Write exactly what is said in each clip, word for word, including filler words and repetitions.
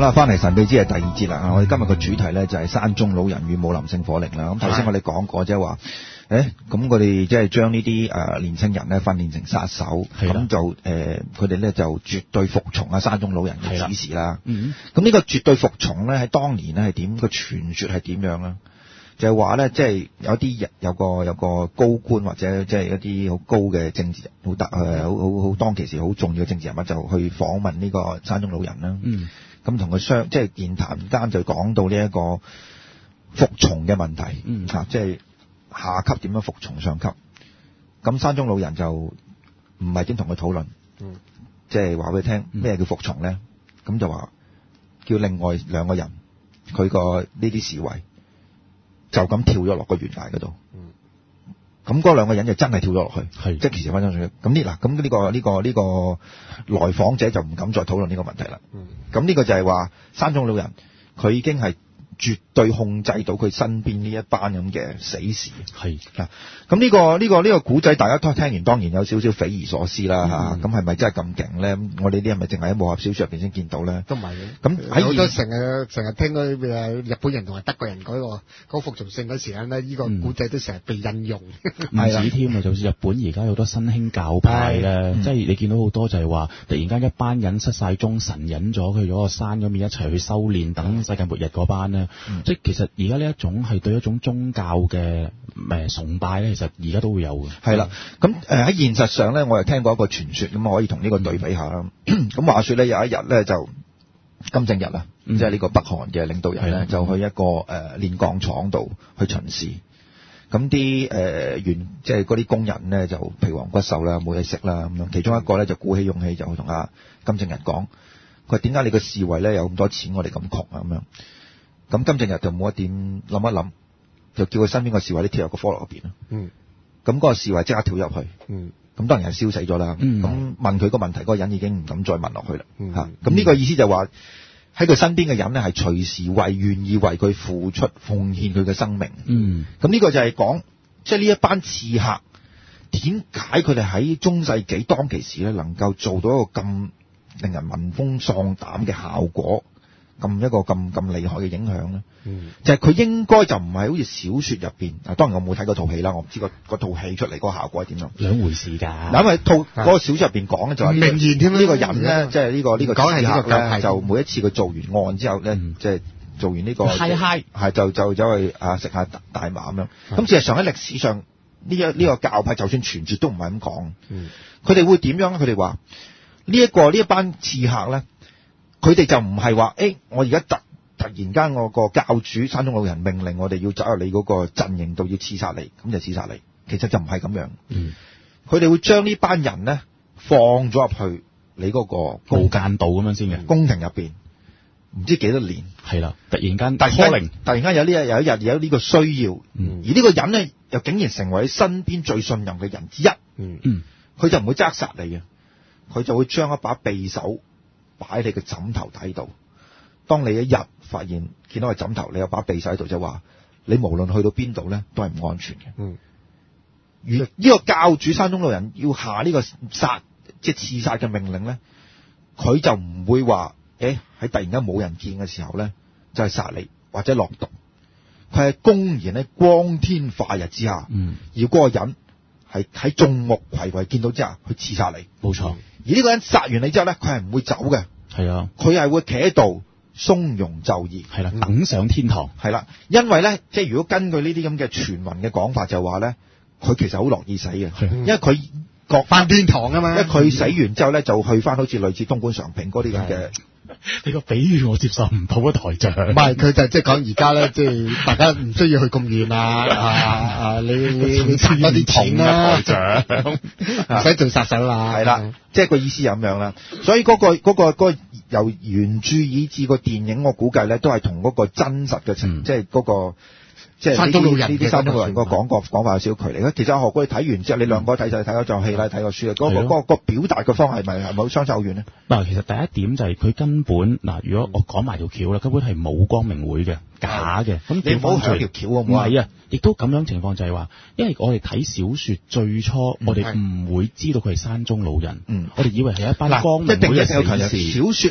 啦，翻嚟神秘之夜第二節啦。我哋今日個主題咧就係山中老人與武林聖火令啦。咁頭先我哋講過即係話，誒咁我哋即係將呢啲誒年青人咧訓練成殺手，咁就誒佢哋咧就絕對服從啊山中老人嘅指示啦。嗯，咁呢個絕對服從咧喺當年咧係點個傳說係點樣咧？就係話咧，即係有啲人有個有個高官或者即係一啲好高嘅政治人，好得誒好好好當其時好重要嘅政治人物就去訪問呢個山中老人啦。嗯，咁同佢相即係言談間就講到呢一個服從嘅問題。嗯，嚇、啊，即係下級點樣服從上級。咁山中老人就唔係點同佢討論。嗯，即係話俾佢聽咩叫服從咧？咁、嗯、就話叫另外兩個人佢個呢啲侍衛。就咁跳咗落個懸崖嗰度，咁嗰兩個人就真係跳咗落去，即係其實發生咗。咁呢嗱，咁呢、呢個呢、呢個呢、呢個來訪者就唔敢再討論呢個問題啦。咁、嗯、呢個就係話山中老人佢已經係絕對控制到佢身邊呢一班咁嘅死士。係啊，咁呢、呢個呢、呢個呢、呢個古仔大家都聽完，當然有少少匪夷所思啦嚇。咁係咪真係咁勁咧？我哋啲係咪淨係喺武俠小說入邊先見到咧？都唔係嘅。咁喺好多成日成日聽嗰啲誒日本人同埋德國人嗰、嗰個嗰個服從性嗰時間咧，呢、呢個古仔都成日被引用。唔止添啊，就算日本而家有好多新興教派咧，即係你見到好多就係話突然間一班人失晒蹤，神隱咗去咗個山嗰邊一齊去修煉，等世界末日嗰班咧。嗯、即係其實而家呢一種係對一種宗教嘅誒崇拜咧，其實而家都會有嘅。係啦，咁誒喺現實上咧，我又聽過一個傳說，咁我可以同呢個對比下啦。咁、嗯、話說咧，有一日咧就金正日啊，嗯、即係呢個北韓嘅領導人咧，就去一個誒煉鋼廠度去巡視。咁啲誒員即係嗰啲工人咧就皮黃骨瘦啦，冇嘢食啦咁樣。其中一個咧就鼓起勇氣就去同阿金正日講：佢話點解你個侍衛咧有咁多錢，我哋咁窮啊咁樣？咁金正日就冇一點諗一諗，就叫佢身邊個侍衛啲跳入個火爐入邊咯。嗯，咁嗰個侍衛即刻跳入去。嗯，咁當然係燒死咗啦。嗯，咁問佢個問題，嗰個人已經唔敢再問落去啦。嗯，嚇，咁呢個意思就係話喺佢身邊嘅人咧，係隨時為願意為佢付出奉獻佢嘅生命。嗯，咁呢個就係講，即係呢一班刺客點解佢哋喺中世紀當其時咧，能夠做到一個咁令人聞風喪膽嘅效果？咁一個咁咁厲害嘅影響咧，嗯、就係佢應該就唔係好似小說入邊，啊當然我冇睇過套戲啦，我唔知個個套戲出嚟嗰個效果係點樣，兩回事㗎。嗱，因為套嗰、嗰個小說入邊講咧就係明言添啦，呢個人咧即係呢個呢、呢個刺客咧，就每一次佢做完案之後咧，即係、嗯、做完呢、呢個嗨嗨，係就就走去啊食下大麻咁樣。咁事實上喺歷史上呢一呢個教派就算傳說都唔係咁講，佢哋、嗯、會點樣咧？佢哋話呢一個呢一班刺客咧。佢哋就唔係話，誒、欸，我而家突突然間我個教主山中老人命令我哋要走入你嗰個陣營度要刺殺你，咁就刺殺你。其實就唔係咁樣。嗯，佢哋會將呢班人咧放咗入去你嗰個無間道咁樣先嘅宮廷入邊，唔知幾多年。係啦，突然間突然間突然間有呢日有一日有呢個需要，嗯、而呢個人咧又竟然成為你身邊最信任嘅人之一。嗯嗯，佢就唔會即刻殺你嘅，佢就會將一把匕首擺喺你嘅枕頭底度，當你一日發現見到個枕頭，你有把匕首喺度，就話你無論去到邊度咧，都係唔安全嘅。嗯，而呢個教主山中老人要下呢個殺即係刺殺嘅命令咧，佢就唔會話誒喺突然間冇人見嘅時候咧，就係殺你或者落毒，佢係公然喺光天化日之下，嗯，要嗰個人係喺眾目睽睽見到之下去刺殺你。冇錯。而呢個人殺完你之後咧，佢係唔會走嘅。係啊，佢係會企喺度從容就義。係啦，等上天堂。係啦，因為咧，即係如果根據呢啲咁嘅傳聞嘅講法，就話咧，佢其實好樂意死嘅，因為佢覺翻天堂啊嘛。因為佢死完之後咧，就去翻好似類似東莞常平嗰啲咁嘅。你個比喻我接受唔到啊，台長。唔係，佢就即係講而家咧，即係大家唔需要去咁遠啊！啊啊，你你你賺多啲錢啦，台長，唔使做殺手啦。係啦，即係個意思係咁樣啦。所以嗰個嗰個嗰個由原著以至個電影，我估計咧都係同嗰個真實嘅情，即係嗰個。即係山中老人呢啲山中老人個講個講法有少少距離。其實阿何哥你睇完之後，你兩個睇就睇咗場戲啦，睇個書啦，嗰個嗰個表達嘅方係咪係咪好相差好遠呢？嗱，其實第一點就係佢根本嗱，如果我講埋條橋啦，根本係冇光明會嘅，假嘅。咁你唔好搶條橋啊！唔係啊，亦都咁樣情況就係話，因為我哋睇小說最初，我哋唔會知道佢係山中老人，嗯，我哋以為係一班光明會嘅死士。小說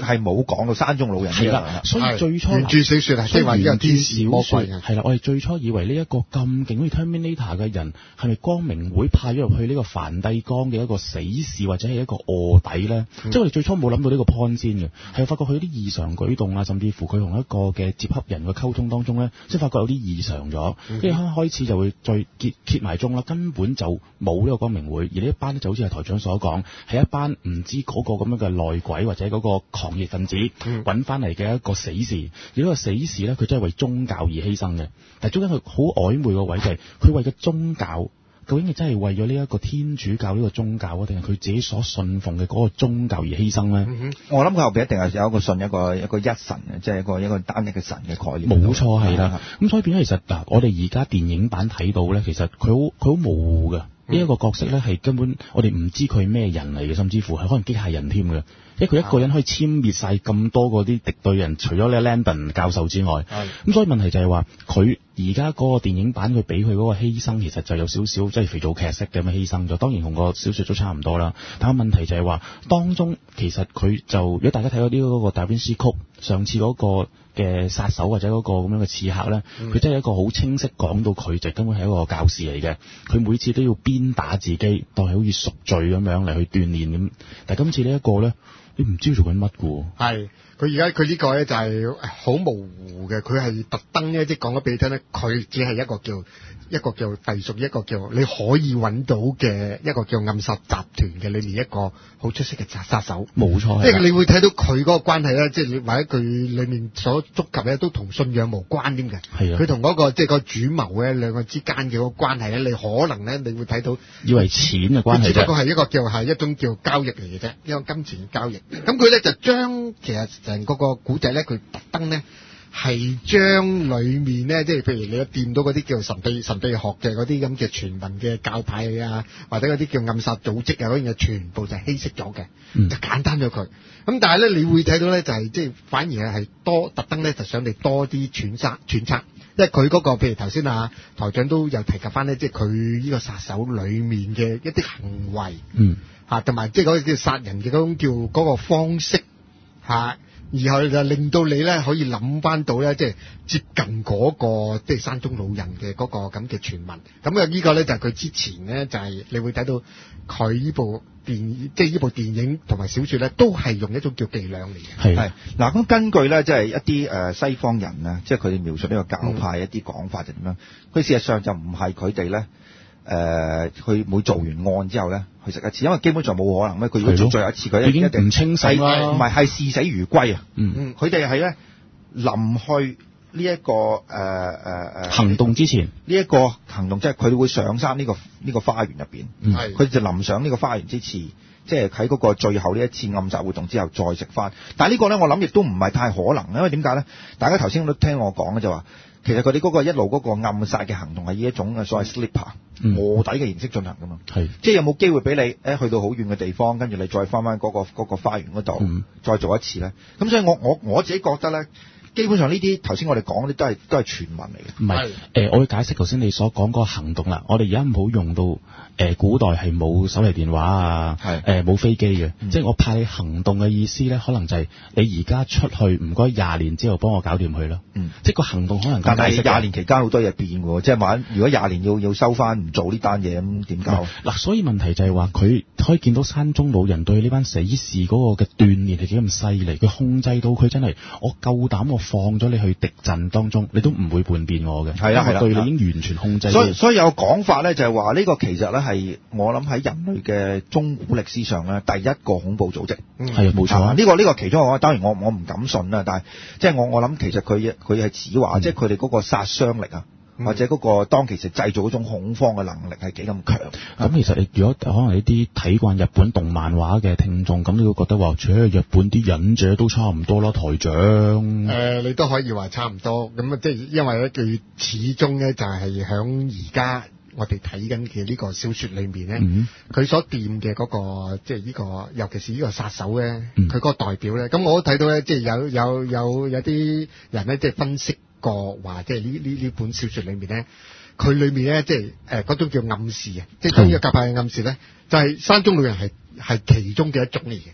係冇講到山中老人嘅。 係啦，所以最初原著小説係即係話呢個天使魔鬼嘅。 係啦，我哋最初以為呢一個咁勁好似 Terminator 嘅人係咪光明會派咗入去呢個梵蒂岡嘅一個死士或者係一個臥底咧？嗯、即係我哋最初冇諗到呢個 point 先嘅，係發覺佢有啲異常舉動啊，甚至乎佢同一個嘅接洽人嘅溝通當中咧，即係發覺有啲異常咗。跟住開開始就會再揭揭埋盅啦，根本就冇呢個光明會，而呢一班咧就好似係台長所講，係一班唔知嗰個咁樣嘅內鬼或者嗰個狂熱分子揾翻嚟嘅一個死士。而呢個死士咧，佢真係為宗教而犧牲嘅。但係中間佢好曖昧個位就係，佢為嘅宗教究竟係真係為咗呢一個天主教呢個宗教啊，定係佢自己所信奉嘅嗰個宗教而犧牲咧？嗯、 我諗佢後邊一定係有一個信一個一個一神嘅，即係一個一個單一嘅神嘅概念。 冇錯係啦。咁所以變咗其實嗱，我哋而家電影版睇到咧，其實佢好佢好模糊嘅。呢、嗯、一個角色咧係根本我哋唔知佢係咩人嚟嘅，甚至乎係可能機械人添嘅。因為佢一個人可以殲滅晒咁多嗰啲敵對人，除咗呢 Landon 教授之外，咁所以問題就係話佢而家嗰個電影版佢俾佢嗰個犧牲，其實就有少少即係肥皂劇式咁樣犧牲咗。當然同個小說都差唔多啦。但係問題就係話當中其實佢就如果大家睇到呢嗰個達芬斯曲上次嗰個嘅殺手或者嗰個咁樣嘅刺客咧，佢、嗯、真係一個好清晰講到佢就根本係一個教士嚟嘅。佢每次都要鞭打自己，當係好似贖罪咁樣嚟去鍛鍊咁。但係今次呢一個咧，你唔知佢做緊乜嘅。係佢而家佢呢個咧就係好模糊嘅，佢係特登咧即係講咗俾你聽咧，佢只係一個叫一個叫隸屬一個叫你可以揾到嘅一個叫暗殺集團嘅裏面一個好出色嘅殺殺手。 冇錯， 即係你會睇到佢嗰個關係咧，即係或者佢裏面所觸及咧都同信仰無關添嘅。係啊，佢同嗰個即係個主謀咧兩個之間嘅嗰個關係咧，你可能咧你會睇到以為錢嘅關係啫， 只不過係一個叫係一種叫交易嚟嘅啫，一個金錢嘅交易。咁佢咧就將其實成個個古仔咧，佢特登咧係將裏面咧，即係譬如你掂到嗰啲叫神秘神秘學嘅嗰啲咁嘅傳聞嘅教派啊，或者嗰啲叫暗殺組織啊嗰樣嘢，全部就係稀釋咗嘅，嗯、就簡單咗佢。咁但係咧，你會睇到咧，就係即係反而係多特登咧，就想你多啲揣測揣測，因為佢嗰、嗰個譬如頭先啊台長都有提及翻咧，即係佢呢個殺手裏面嘅一啲行為，嗯，嚇同埋即係嗰個叫殺人嘅嗰種叫嗰個方式嚇。然後就令到你咧可以諗翻到咧，即係接近嗰個即係山中老人嘅嗰個咁嘅傳聞。咁啊，呢個咧就係佢之前咧就係你會睇到佢呢部電即係呢部電影同埋小説咧，都係用一種叫伎倆嚟嘅。 係嗱，咁根據咧即係一啲誒西方人啊，即係佢哋描述呢個教派一啲講法就點樣？佢事實上就唔係佢哋咧誒，佢每做完案之後咧。去食一次，因為基本上冇可能咧。佢如果做最後一次，佢一定唔清醒啦。唔係係視死如歸啊！嗯，佢哋係咧臨去呢、這、一個誒誒誒行動之前， 呢一個行動即係佢哋會上山呢、這個呢、這個花園入邊。係佢哋就臨上呢個花園之前，即係喺嗰個最後呢一次暗殺活動之後再食翻。但係呢個咧，我諗亦都唔係太可能，因為點解咧？大家頭先都聽我講嘅就話。其實佢哋嗰個一路嗰個暗殺嘅行動係呢一種嘅所謂 slipper 臥底嘅形式進行噶嘛，係即係有冇機會俾你誒去到好遠嘅地方，跟住你再翻翻嗰個嗰、嗰個花園嗰度、嗯、再做一次咧？咁所以我我我自己覺得咧。基本上呢啲頭先我哋講嗰啲都係都係傳聞嚟嘅。 唔係誒，我會解釋頭先你所講嗰個行動啦。我哋而家唔好用到誒、呃、古代係冇手提電話啊，誒冇、呃、飛機嘅，嗯、即係我派你行動嘅意思咧，可能就係你而家出去唔該廿年之後幫我搞掂佢咯。嗯，即係個行動可能。 但係廿年期間好多嘢變喎，即係萬如果廿年要要收翻唔做呢單嘢咁點搞？ 嗱，所以問題就係話佢可以見到山中老人對呢班死士嗰個嘅鍛鍊係幾咁犀利，佢控制到佢真係我夠膽我。放咗你去敵陣當中，你都唔會叛變我嘅。係啦係啦，對你已經完全控制。 所以所以有講法咧，就係話呢個其實咧係我諗喺人類嘅中古歷史上咧第一個恐怖組織。 係啊，冇錯。 呢個呢個其中我當然我我唔敢信啦，但係即係我我諗其實佢佢係指話，即係佢哋嗰個殺傷力啊。或者嗰個當其時製造嗰種恐慌嘅能力係幾咁強？咁、 嗯、其實你如果可能呢啲睇慣日本動漫畫嘅聽眾，咁你會覺得話，除咗日本啲忍者都差唔多啦，台長。誒、 呃，你都可以話差唔多。咁啊，即係因為咧，佢始終咧就係響而家我哋睇緊嘅呢個小説裏面咧，佢、嗯、所掂嘅嗰個即係呢個，尤其是呢個殺手咧，佢嗰、嗯、個代表咧，咁我都睇到咧，即係有有有有啲人咧，即係分析。個話即係呢呢呢本小說裏面咧，佢裏面咧即係誒嗰種叫暗示啊，即係中意教派嘅暗示咧，就係、是、山中老人係係其中嘅一種嚟嘅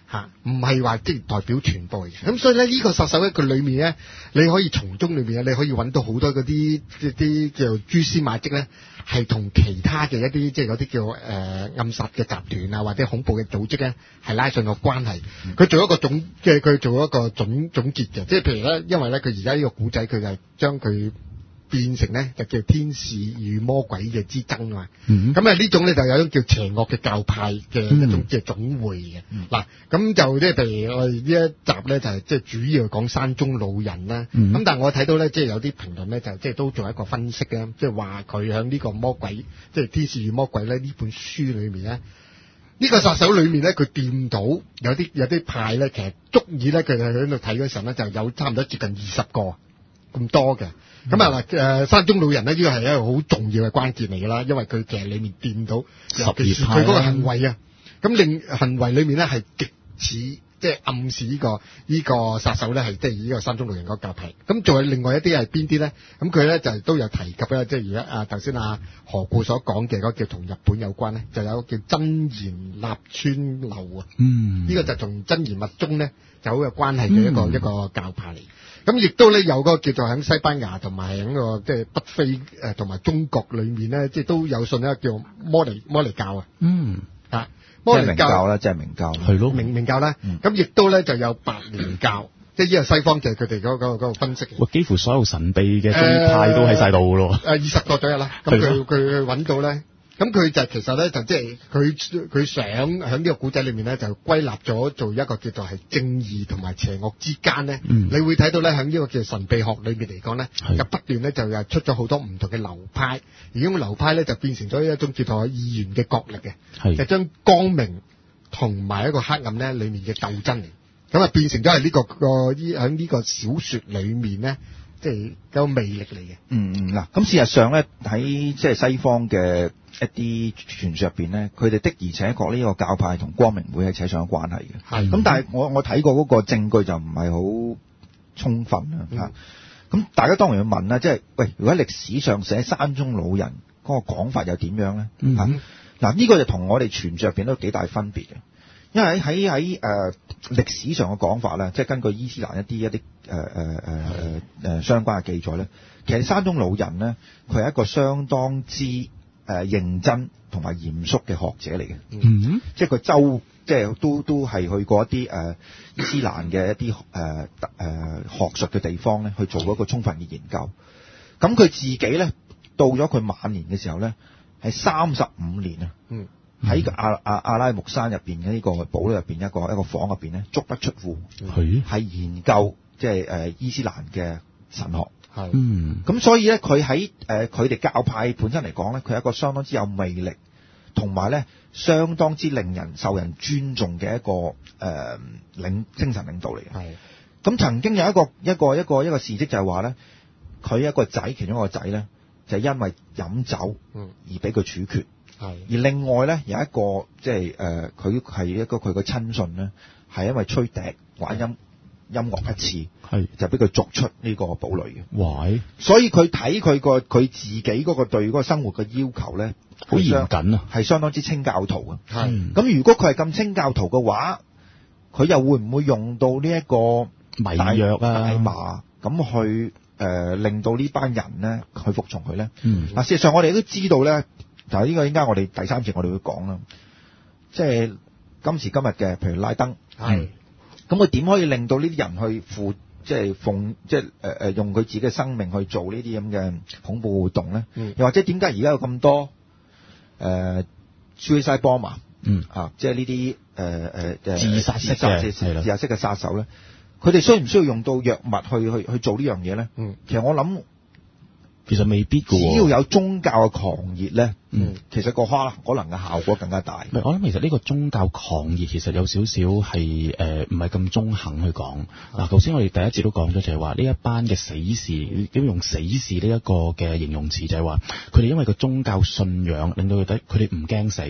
嚇，唔係話即係代表全部嘅。咁所以咧，呢、這個殺手咧，佢裏面咧，你可以從中裏面咧，你可以揾到好多嗰啲啲啲叫蛛絲馬跡咧，係同其他嘅一啲即係嗰啲叫誒、呃、暗殺嘅集團啊，或者恐怖嘅組織咧，係拉上個關係。佢、嗯、做一個總嘅，佢做一個總總結嘅，即係譬如咧，因為咧，佢而家呢個古仔，佢就係將佢變成咧就叫天使與魔鬼嘅之爭啊嘛，咁啊呢種咧就有一種叫邪惡嘅教派嘅一種即係總會嘅，嗱咁、嗯、就即係譬如我哋呢一集咧就係即係主要講山中老人啦，咁、嗯、但係我睇到咧即係有啲評論咧就即係都做一個分析咧，即係話佢喺呢個魔鬼即係天使與魔鬼咧呢本書裏面咧，呢、呢個殺手裏面咧佢掂到有啲有啲派咧其實足以咧佢哋喺度睇嗰時候咧就有差唔多接近二十個咁多嘅。咁啊嗱，誒山中老人咧，呢個係一個好重要嘅關鍵嚟㗎啦，因為佢其實裡面掂到，尤其是佢嗰個行為啊，咁令行為裡面咧係極似即係暗示呢、呢個呢、呢個殺手咧係即係呢個山中老人嗰個教派。咁仲有另外一啲係邊啲咧？咁佢咧就係都有提及啦，即係而家啊頭先啊何故所講嘅嗰個叫同日本有關咧，就有個叫真言立川流啊，嗯，呢、呢個就同真言密宗咧就好有關係嘅一個、嗯、一個教派嚟。咁亦都咧有個叫做喺西班牙同埋喺個即係北非誒同埋中國裏面咧，即係都有信一個叫摩尼摩尼教啊。嗯，啊摩尼教啦， 即係明教， 係咯，明明教啦。咁亦都咧就有白蓮教，即係呢個西方就係佢哋嗰個嗰個分析。 哇！幾乎所有神秘嘅宗派都喺晒度㗎咯。誒二十個左右啦。咁佢佢揾到咧。咁佢就其實咧就即係佢佢想喺呢個古仔裏面咧就歸納咗做一個叫做係正義同埋邪惡之間咧、嗯，你會睇到咧喺呢個叫神秘學裏面嚟講咧，就不斷咧就又出咗好多唔同嘅流派，而呢個流派咧就變成咗一種叫做二元嘅角力嘅，就將光明同埋一個黑暗咧裏面嘅鬥爭嚟，咁啊變成咗係呢個個依喺呢個小說裏面咧。即係有魅力嚟嘅。 嗯嗯嗱，咁事實上咧喺即係西方嘅一啲傳說入邊咧，佢哋的而且確呢個教派同光明會係扯上關係嘅。係。咁但係我我睇過嗰個證據就唔係好充分啊嚇。咁、嗯、大家當然要問啦，即係喂，如果歷史上寫山中老人嗰個講法又點樣咧？嚇、嗯、嗱，呢、啊呢個就同我哋傳說入邊都幾大分別嘅。因為喺喺喺誒歷史上嘅講法咧，即係根據伊斯蘭一啲一啲誒誒誒誒誒相關嘅記載咧，其實山中老人咧，佢係一個相當之誒、呃、認真同埋嚴肅嘅學者嚟嘅。嗯，即係佢周即係都都係去過一啲誒、呃、伊斯蘭嘅一啲誒誒學術嘅地方咧，去做過一個充分嘅研究。咁佢自己咧，到咗佢晚年嘅時候咧，係三十五年啊。嗯。喺個阿阿阿拉木山入邊嘅呢個堡壘入邊一個一個房入邊咧，足不出戶，係、嗯、研究即係誒伊斯蘭嘅神學，係嗯咁所以咧佢喺誒佢哋教派本身嚟講咧，佢係一個相當之有魅力，同埋咧相當之令人受人尊重嘅一個誒、呃、領精神領導嚟嘅。係咁曾經有一個一個一個一個事蹟就係話咧，佢一個仔其中一個仔咧就係、因為飲酒而俾佢處決。係，而另外咧有一個即係誒，佢、呃、係一個佢個親信咧，係因為吹笛玩音音樂一次，係就俾佢逐出呢個堡壘嘅。哇！所以佢睇佢個佢自己嗰個對嗰個生活嘅要求咧，好嚴謹啊，係相當之清教徒啊。係咁，如果佢係咁清教徒嘅話，佢又會唔會用到呢一個迷藥啊、大麻咁去誒、呃、令到呢班人咧去服從佢咧？嗯，嗱，事實上我哋都知道咧。就係呢個應該我哋第三節我哋會講啦，即係今時今日嘅，譬如拉登，係咁佢點可以令到呢啲人去付，即係奉，即係誒誒用佢自己嘅生命去做呢啲咁嘅恐怖活動咧？嗯，又或者點解而家有咁多誒 suicide bomber 嗯啊，即係呢啲誒誒自殺式嘅自殺式嘅殺手咧？佢哋需唔需要用到藥物去去去做呢樣嘢咧？嗯，其實我諗。其實未必嘅，只要有宗教嘅狂熱咧，嗯，其實個可可能嘅效果更加大。 我諗其實呢個宗教狂熱其實有少少係誒唔係咁中肯去講。嗱，頭先我哋第一節都講咗，就係話呢一班嘅死士，點用死士呢一個嘅形容詞，就係話佢哋因為個宗教信仰令到佢哋佢哋唔驚死，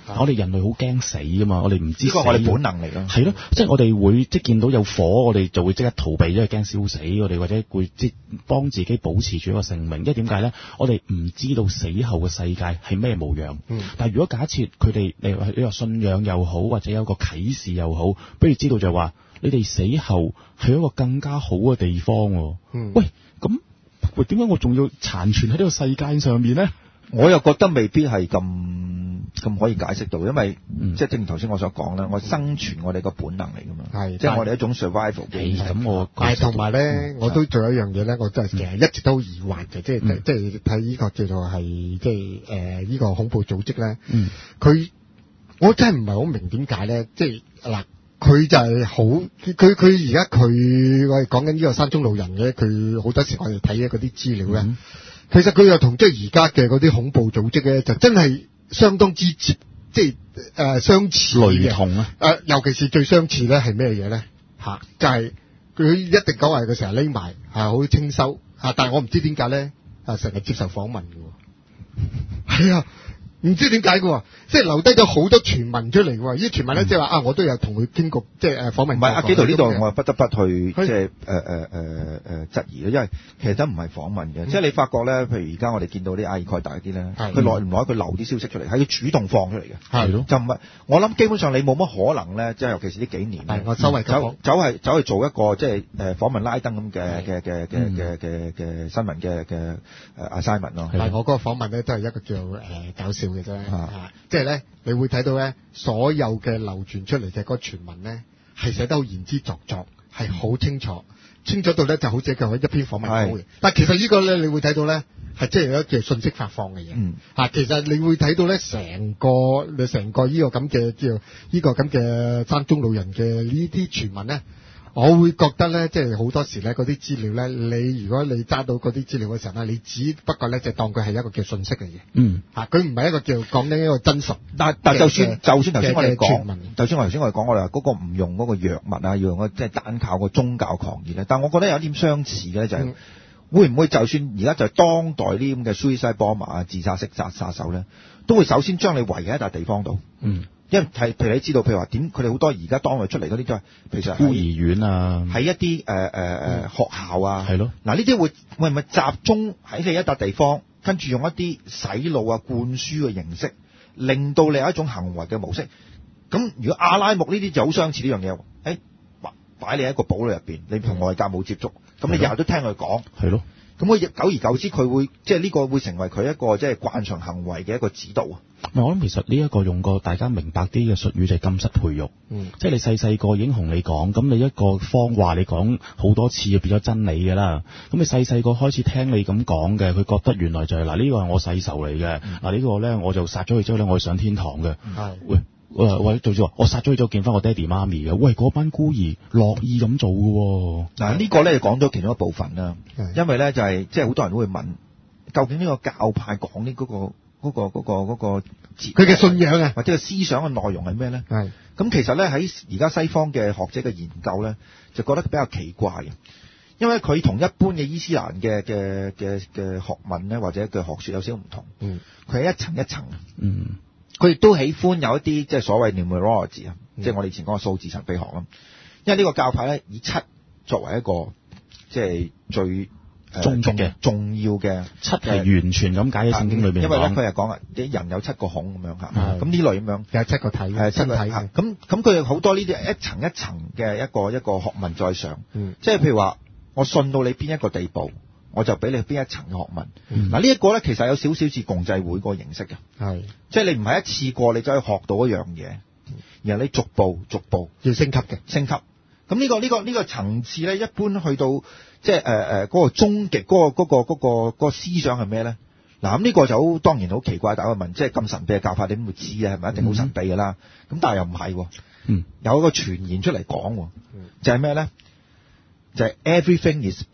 我哋人類好驚死噶嘛，我哋唔知死。 呢個我哋本能嚟㗎。 係咯，即係我哋會即係見到有火，我哋就會即刻逃避，因為驚燒死我哋，或者會即係幫自己保持住一個性命。因為點解咧？我哋唔知道死後嘅世界係咩模樣。嗯、但係如果假設佢哋你話你話信仰又好，或者有個啟示又好，不如知道就係話你哋死後係一個更加好嘅地方。嗯、喂，咁喂點解我仲要殘存喺呢個世界上面咧？ 我又覺得未必係咁咁可以解釋到，因為、嗯、即係正如頭先我所講啦，我生存我哋個本能嚟㗎嘛，係即係我哋一種 survival 嘅。 咁我但係同埋咧，嗯、我都做一樣嘢咧，我真係其實一直都疑惑嘅，即係、嗯、即係睇呢個叫做係即係誒呢個恐怖組織咧，佢、嗯、我真係唔係好明點解咧，即係嗱。佢就係好，佢佢而家佢我哋講緊呢個山中老人嘅，佢好多時我哋睇嘅嗰啲資料咧，嗯、其實佢又同即係而家嘅嗰啲恐怖組織咧，就真係相當之接，即係誒、呃、相似嘅雷同啊！ 誒、呃，尤其是最相似咧係咩嘢咧？嚇、啊，就係、是、佢一定講話佢成日匿埋，係好清修嚇，但係我唔知點解咧，啊成日接受訪問嘅喎，係啊。唔知點解嘅喎，即係留低咗好多傳聞出嚟喎。呢啲傳聞咧，即係話啊，我都有同佢經過，即係誒訪問。唔係阿紀陶呢度，我不得不去即係誒誒誒誒質疑咯，因為其實都唔係訪問嘅。嗯、即係你發覺咧，譬如而家我哋見到啲阿爾蓋達嗰啲咧，佢耐唔耐佢留啲消息出嚟，係佢主動放出嚟嘅。係咯，就唔係我諗基本上你冇乜可能咧，即係尤其是呢幾年咧，我周圍走走係走去做一個即係誒訪問拉登咁嘅嘅嘅嘅嘅嘅嘅新聞嘅嘅誒 assignment 咯。但係我嗰個訪問咧都係一個叫誒搞笑嘅啫，啊，即係咧，你會睇到咧，所有嘅流傳出嚟嘅嗰個傳聞咧，係寫得好言之鑿鑿，係好清楚，清楚到咧就好似佢一篇訪問稿嘅。但係其實呢個咧，你會睇到咧，係即係有一隻信息發放嘅嘢。嗯，啊，其實你會睇到咧，成個你成個呢個咁嘅叫呢個咁嘅山中老人嘅呢啲傳聞咧。我會覺得咧，即係好多時咧，嗰啲資料咧，你如果你揸到嗰啲資料嘅時候咧，你只不過咧就當佢係一個叫信息嘅嘢。嗯，嚇，佢唔係一個叫講緊一個真實。但但就算就算頭先我哋講，就算我頭先我哋講，我哋話嗰個唔用嗰個藥物啊，要用個即係單靠個宗教狂熱咧。但我覺得有啲相似嘅咧，就係、是嗯、會唔會就算而家就係當代呢啲咁嘅 suicide bomber 啊，自殺式殺殺手咧，都會首先將你圍喺一笪地方度。嗯。因為係，譬如你知道，譬如話點，佢哋好多而家當佢出嚟嗰啲都係，譬如孤兒院啊，喺一啲誒誒誒學校啊，係咯。嗱呢啲會會唔會集中喺你一笪地方，跟住用一啲洗腦啊、灌輸嘅形式，令到你有一種行為嘅模式。咁如果阿拉木呢啲就好相似呢樣嘢，誒擺你喺一個堡壘入邊，你同外界冇接觸，咁你日日都聽佢講，係咯。咁佢久而久之，佢會即係呢個會成為佢一個即係慣常行為嘅一個指導啊！我諗其實呢一個用個大家明白啲嘅術語就係禁室培育，嗯，即係你細細個已經同你講，咁你一個方話你講好多次就變咗真理㗎啦。咁你細細個開始聽你咁講嘅，佢覺得原來就係嗱呢個係我世仇嚟嘅，嗱、嗯、呢個咧我就殺咗佢之後咧，我去上天堂嘅，係、嗯、喂。誒，喂，做住話，我殺咗佢之後見翻我爹哋媽咪嘅，喂，嗰班孤兒樂意咁做嘅。嗱，呢個咧講咗其中一部分啦，因為咧就係即係好多人都會問，究竟呢個教派講呢嗰個嗰個嗰個嗰個佢嘅信仰啊，或者個思想嘅內容係咩咧？係咁，其實咧喺而家西方嘅學者嘅研究咧，就覺得比較奇怪嘅，因為佢同一般嘅伊斯蘭嘅嘅嘅嘅學問咧，或者嘅學說有少少唔同。嗯，佢係一層一層。嗯。佢亦都喜歡有一啲即係所謂 numerology 啊、嗯，即係我哋以前講嘅數字神秘學啦。因為呢個教派咧以七作為一個即係最終極嘅重要嘅，七係完全咁解喺聖經裏邊。因為咧佢係講啊，啲人有七個孔咁樣嚇，咁呢類咁樣有七個體，係七個體。咁咁佢有好多呢啲一層一層嘅一個一個學問在上。嗯，即係譬如話，我信到你邊一個地步，我就俾你邊一層嘅學問。嗱、嗯、呢一個咧，其實有少少似共濟會個形式嘅，係即係你唔係一次過你就可以學到一樣嘢，然後你逐步逐步要升級嘅升級。咁呢、呢個呢、呢個呢、呢個層次咧，一般去到即係誒誒嗰個終極嗰個嗰、嗰個嗰、嗰個嗰個思想係咩咧？嗱咁呢個就好當然好奇怪，大家問，即係咁神秘嘅教法，你點會知啊？係咪一定好神秘㗎啦？咁、嗯、但係又唔係，嗯，有一個傳言出嚟講，就係咩咧？就係、是、everything is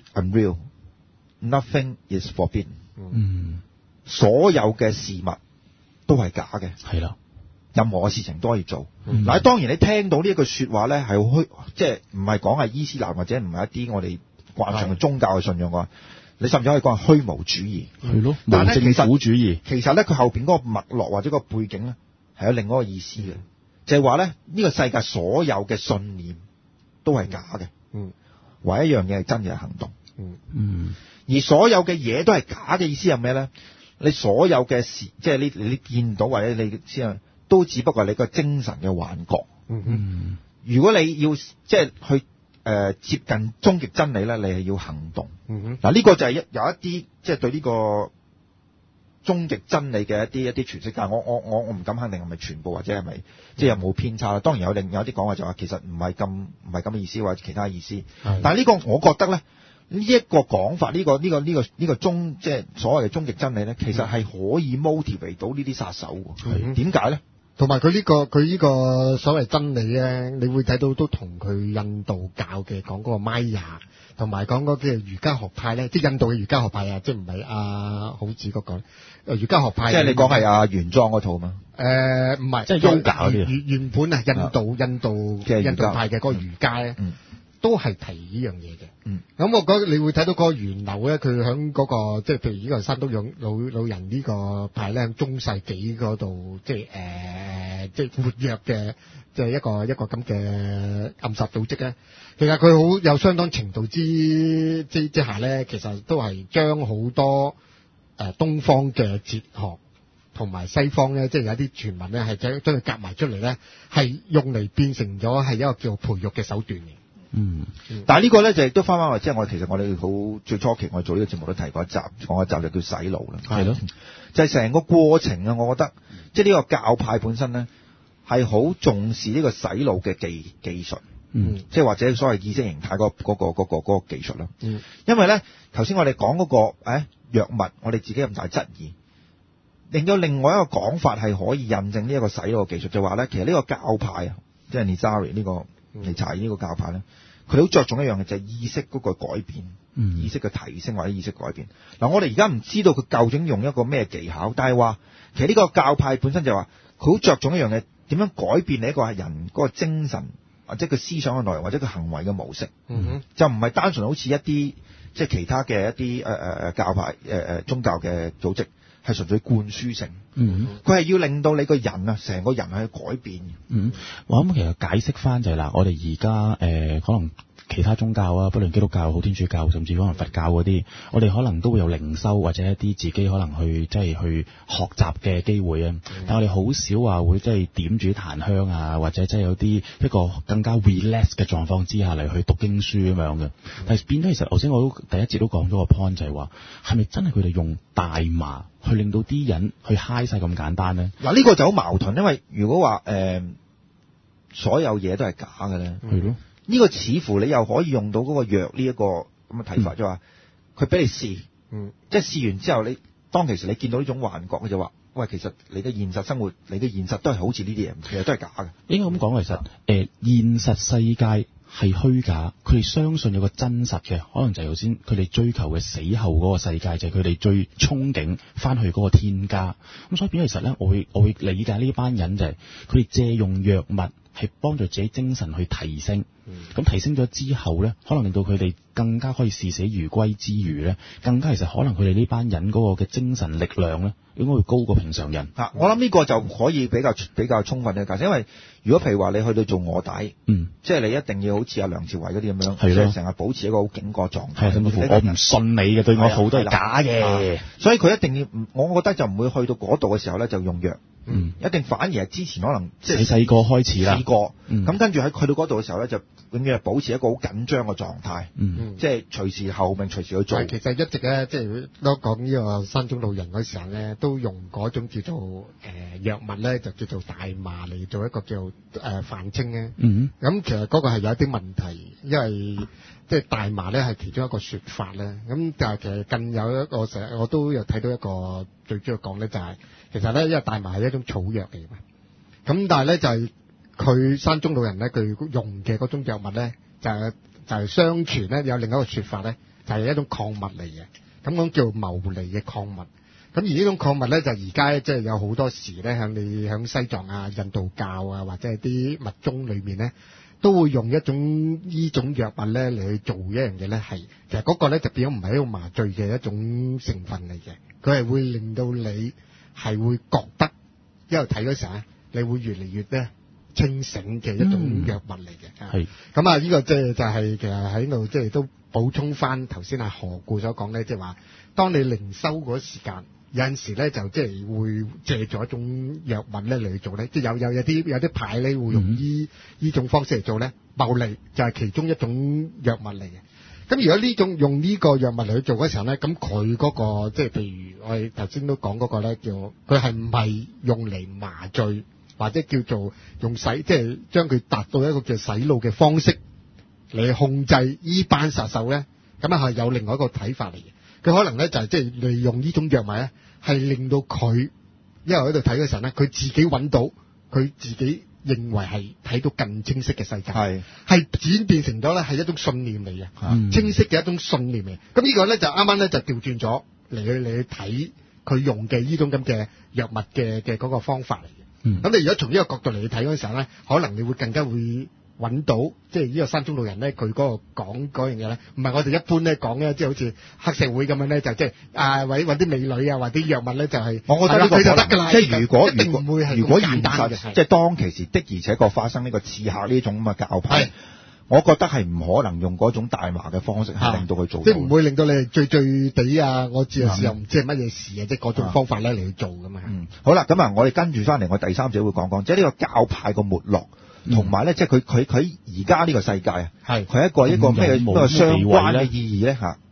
unreal。Nothing is forbidden。嗯，所有嘅事物都係假嘅，係啦，任何嘅事情都可以做。嗱、嗯，當然你聽到呢一句說話咧，係虛，即係唔係講係伊斯蘭或者唔係一啲我哋慣常嘅宗教嘅信仰嘅，你甚至可以講係虛無主義，係咯，無政府主義。其實咧，佢後邊嗰個脈絡或者個背景咧， 係有另外一個意思嘅，就係話咧呢個世界所有嘅信念都係假嘅， 嗯， 唯一一樣嘢係真嘅係行動， 嗯嗯而所有嘅嘢都係假嘅意思係咩咧？你所有嘅事，即係你你見到或者你知啊，都只不過係你個精神嘅幻覺。 嗯嗯嗯如果你要即係去誒、呃、接近終極真理咧，你係要行動。 嗯嗱，呢個就係一有一啲即係對呢個終極真理嘅一啲一啲詮釋，但係我我我我唔敢肯定係咪全部或者係咪即係有冇偏差啦。當然有另有啲講話就話其實唔係咁唔係咁嘅意思或者其他意思。但係呢個我覺得咧，呢、這、一個講法，呢、這個呢、這個呢、這個呢、這個終即係所謂嘅終極真理咧，其實係可以 motivate 到呢啲殺手喎。點解咧？ 同埋佢呢個佢呢個所謂真理咧，你會睇到都同佢印度教嘅講嗰個 Maya，同埋講嗰啲瑜伽學派咧，即係印度嘅瑜伽學派啊，即係唔係阿好子嗰個誒瑜伽學派。 即係你講係阿原裝嗰套嘛？ 誒唔係， 即係 yoga 嗰啲啊原原本啊，印度印度嘅瑜伽印度派嘅嗰個瑜伽咧。 嗯都係提呢樣嘢嘅， 嗯， 咁我覺得你會睇到嗰個源流咧，佢喺嗰個即係譬如呢個山東養老老人呢個派咧，喺中世紀嗰度即係誒、呃、即係活躍嘅，即係一個一個咁嘅暗殺組織咧。其實佢好有相當程度之之之下咧，其實都係將好多誒、呃、東方嘅哲學同埋西方咧，即係有啲傳聞咧，係將將佢夾埋出嚟咧，係用嚟變成咗係一個叫培育嘅手段嘅。 嗯， 但係呢個咧就亦都翻翻去，即係我其實我哋好最初期我哋做呢個節目都提過一集，講一集就叫洗腦啦， 係咯， 就係成個過程啊，我覺得即係呢個教派本身咧係好重視呢個洗腦嘅技技術， 嗯， 即係或者所謂意識形態嗰嗰個嗰個嗰個技術啦， 嗯， 因為咧頭先我哋講嗰個誒藥物，我哋自己咁大質疑，令到另外一個講法係可以印證呢一個洗腦嘅技術，就話咧其實呢個教派啊，即係 Nizari 呢個尼查呢個教派咧，佢好着重一樣嘅就係意識嗰個改變， 嗯， 意識嘅提升或者意識改變。嗱，我哋而家唔知道佢究竟用一個咩技巧，但係話其實呢個教派本身就話佢好着重一樣嘢，點樣改變你一個係人嗰個精神或者佢思想嘅內容或者佢行為嘅模式， 嗯哼， 就唔係單純好似一啲即係其他嘅一啲誒誒誒教派誒誒、呃、宗教嘅組織係純粹灌輸性。 嗯， 佢係要令到你個人啊，成個人係去改變。 嗯，我諗其實解釋翻就係、是、嗱，我哋而家誒可能其他宗教啊，不論基督教、好天主教，甚至可能佛教嗰啲，我哋可能都會有靈修或者一啲自己可能去即係去學習嘅機會啊。嗯、但我哋好少話會即係點住檀香啊，或者即係有啲一個更加 relax 嘅狀況之下嚟去讀經書咁樣嘅。但係變咗，其實頭先我都第一節都講咗個 point 就係話，係咪真係佢哋用大麻去令到啲人去 high 晒咁簡單咧？ 嗱，呢個就好矛盾，因為如果話誒、呃、所有嘢都係假嘅咧， 係咯。 呢個似乎你又可以用到嗰個藥呢一個咁嘅睇法，就話佢俾你試， 嗯， 即係試完之後，你當其時你見到呢種幻覺，佢就話：喂，其實你嘅現實生活，你嘅現實都係好似呢啲嘢，其實都係假嘅。 應該咁講，其實誒、呃、現實世界係虛假，佢哋相信有個真實嘅，可能就係頭先佢哋追求嘅死後嗰個世界，就係佢哋最憧憬翻去嗰個天家。咁所以變咗其實咧，我會我會理解呢班人就係佢哋借用藥物係幫助自己精神去提升。咁、嗯、提升咗之後咧，可能令到佢哋更加可以視死如歸之餘咧，更加其實可能佢哋呢班人嗰個嘅精神力量咧，應該會高過平常人。 啊，我諗呢個就可以比較比較充分嘅解釋，因為如果譬如話你去到做臥底， 嗯， 即係你一定要好似阿梁朝偉嗰啲咁樣， 係咯， 成日保持一個好警覺狀態。 係甚至乎我唔信你嘅，對我好都係假嘅。 所以佢一定要，我覺得就唔會去到嗰度嘅時候咧，就用藥。 嗯， 一定反而係之前可能即係細細個開始啦， 試過，咁、 嗯、 跟住喺去到嗰度嘅時候咧，就永遠係保持一個好緊張嘅狀態， 嗯， 即係隨時候命，隨時去做。 其實一直咧，即係都講呢個山中老人嗰時候咧，都用嗰種叫做誒、呃、藥物咧，就叫做大麻嚟做一個叫誒、呃、泛稱咧。 嗯， 咁其實嗰個係有一啲問題，因為即係大麻咧係其中一個說法咧。咁但係其實更有一個成日我都有睇到一個最主要講咧，就係、是、其實咧，因為大麻係一種草藥嚟嘅。咁但係咧就係、是、佢山中老人咧，佢用嘅嗰種藥物咧，就係、是、就係、是、相傳咧有另一個說法咧，就係、是、一種礦物嚟嘅。咁講叫牟尼嘅礦物。咁而呢種礦物咧，就而家即係有好多時咧，向你響西藏啊、印度教啊，或者係啲密宗裏面咧，都會用一種呢種藥物咧嚟去做一樣嘢咧，係其實嗰個咧就變咗唔係一種麻醉嘅一種成分嚟嘅，佢係會令到你係會覺得一路睇嗰時候咧你會越嚟越咧清醒嘅一種藥物嚟嘅。 係咁啊，呢個即係就係其實喺度即係都補充翻頭先阿何故所講咧，即係話當你靈修嗰時間。有陣時咧就即係會借助一種藥物咧嚟做咧，即係有有有啲有啲牌咧會用依依種方式嚟做咧，牟利就係其中一種藥物嚟嘅。咁如果呢種用呢個藥物嚟去做嗰時候咧，咁佢嗰個即係譬如我哋頭先都講嗰個咧，叫佢係唔係用嚟麻醉或者叫做用洗，即係將佢達到一個叫洗腦嘅方式嚟控制依班殺手咧？咁啊係有另外一個睇法嚟嘅。佢可能咧就係即係利用呢種藥物咧，係令到佢一路喺度睇嘅時候咧，佢自己揾到佢自己認為係睇到更清晰嘅世界，係係轉變成咗咧係一種信念嚟嘅，嗯、清晰嘅一種信念嚟。咁呢個咧就啱啱咧就調轉咗嚟去嚟去睇佢用嘅呢種咁嘅藥物嘅嘅嗰個方法嚟嘅。咁、嗯、你如果從呢個角度嚟去睇嗰陣時候咧，可能你會更加會揾到，即係呢個山中老人咧，佢嗰個講嗰樣嘢咧，唔係我哋一般咧講咧，即係好似黑社會咁樣咧，就即係啊，揾揾啲美女啊，或啲藥物咧，就係我覺得呢個佢就得㗎啦。 即係如果一定唔會係如果咁簡單嘅， 即係當其時的而且確發生呢個刺客呢種咁嘅教派，我覺得係唔可能用嗰種大麻嘅方式係令到佢做到， 即係唔會令到你醉醉地啊！我知啊，又唔知係乜嘢事啊，即係嗰種方法咧嚟去做㗎嘛。 嗯，好啦，咁啊，我哋跟住翻嚟，我第三者會講講，即係呢個教派個沒落。同埋咧，即係佢佢佢而家呢個世界啊，係佢一個一個咩一個相關嘅意義咧嚇。